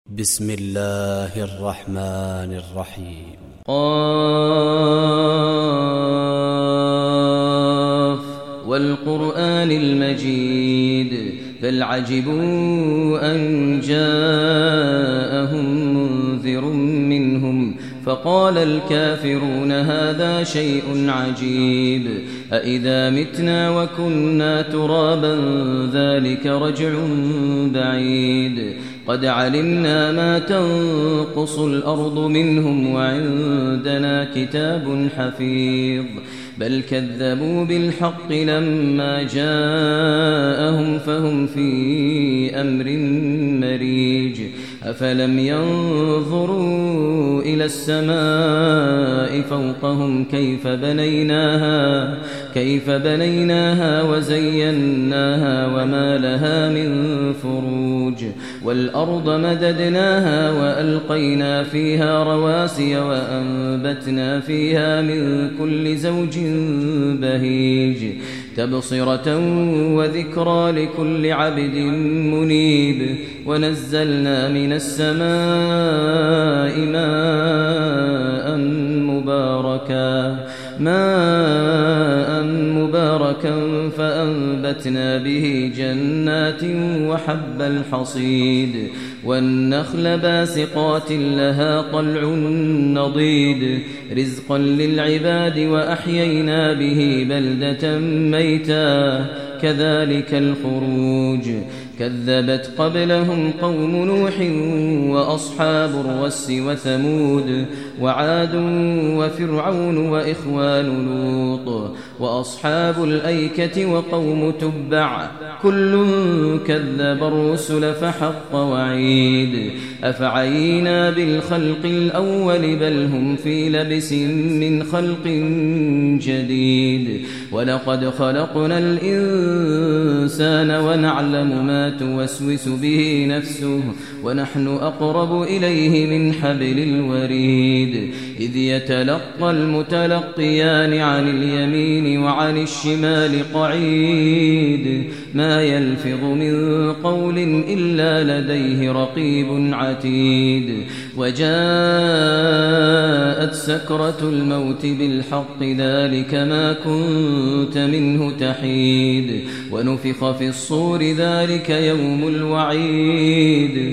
بسم الله الرحمن الرحيم. قاف والقرآن المجيد بل عجبوا أن جاءهم منذر منهم فقال الكافرون هذا شيء عجيب أإذا متنا وكنا ترابا ذلك رجع بعيد قد علمنا ما تنقص الأرض منهم وعندنا كتاب حفيظ بل كذبوا بالحق لما جاءهم فهم في أمر مريج أفلم ينظروا إلى السماء فوقهم كيف بنيناها وزيناها وما لها من فروج والأرض مددناها وألقينا فيها رواسي وأنبتنا فيها من كل زوج بهيج تبصرة وذكرى لكل عبد منيب ونزلنا من السماء ماء مباركا فأنبتنا به جنات وحب الحصيد والنخل باسقات لها طلع نضيد رزقا للعباد وأحيينا به بلدة ميتا كذلك الخروج كذبت قبلهم قوم نوح وأصحاب الرس وثمود وعاد وفرعون وإخوان لوط وأصحاب الأيكة وقوم تبع كل كذب الرسل فحق وعيد أفعينا بالخلق الأول بل هم في لبس من خلق جديد ولقد خلقنا الإنسان ونعلم ما توسوس به نفسه ونحن أقرب إليه من حبل الوريد إذ يتلقى المتلقيان عن اليمين وعن الشمال قعيد ما يلفظ من قول إلا لديه رقيب عتيد وجاءت سكرة الموت بالحق ذلك ما كنت منه تحيد ونفخ في الصور ذلك يوم الوعيد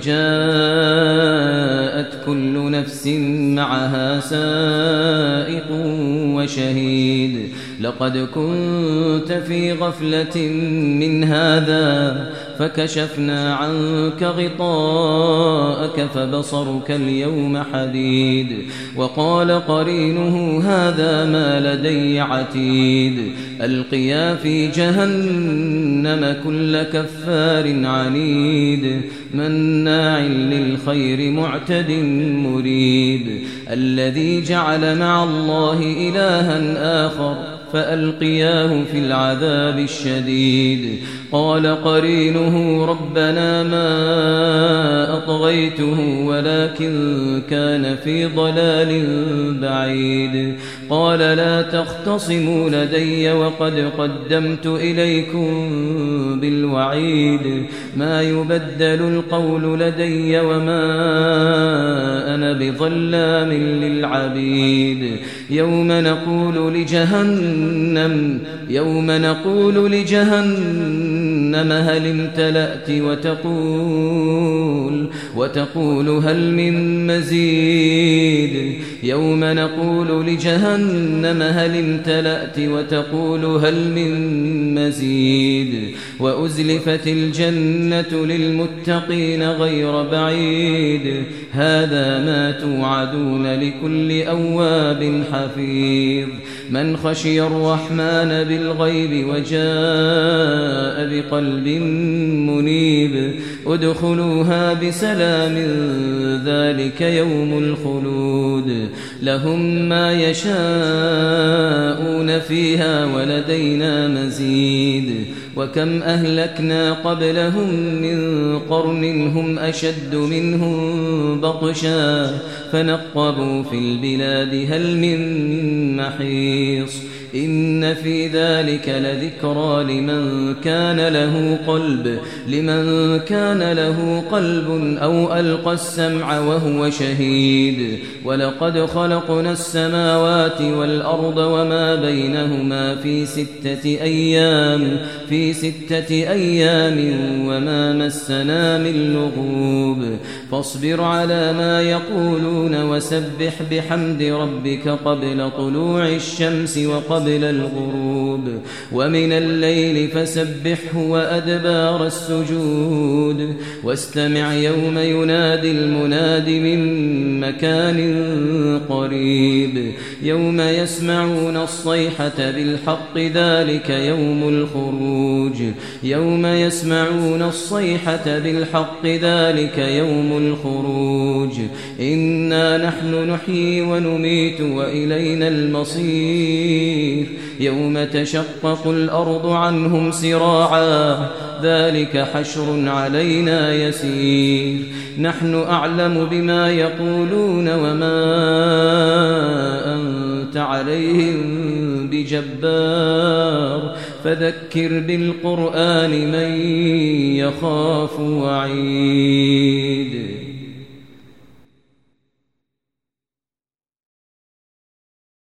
وجاءت كل نفس معها سائق وشهيد لقد كنت في غفلة من هذا فكشفنا عنك غطاءك فبصرك اليوم حديد وقال قرينه هذا ما لدي عتيد ألقيا في جهنم كل كفار عنيد مناع للخير معتد مريب الذي جعل مع الله إلها آخر فألقياه في العذاب الشديد قال قرينه ربنا ما أطغيته ولكن كان في ضلال بعيد قال لا تختصموا لدي وقد قدمت إليكم بالوعيد ما يبدل القول لدي وما أنا بظلام للعبيد يوم نقول لجهنم هل امتلأت وتقول هل من مزيد يوم نقول لجهنم هل امتلأت وتقول هل من مزيد وأزلفت الجنة للمتقين غير بعيد هذا ما توعدون لكل أواب حفيظ من خشي الرحمن بالغيب وجاء بقلب منيب ادخلوها بسلام ذلك يوم الخلود لهم ما يشاءون فيها ولدينا مزيد وكم أهلكنا قبلهم من قرن هم أشد منهم بطشا فنقبوا في البلاد هل من محيص إن في ذلك لذكرى لمن كان له قلب أو ألقى السمع وهو شهيد ولقد خلقنا السماوات والأرض وما بينهما في 6 أيام وما مسنا من لغوب فاصبر على ما يقولون وسبح بحمد ربك قبل طلوع الشمس وقبل الغروب ومن الليل فسبحه وأدبار السجود واستمع يوم ينادي المناد من مكان قريب يوم يسمعون الصيحة بالحق ذلك يوم الخروج إنا نحن نحيي ونميت وإلينا المصير يوم تشقق الأرض عنهم سراعا ذلك حشر علينا يسير نحن أعلم بما يقولون وما أنت عليهم بجبار فذكر بالقرآن من يخاف وعيد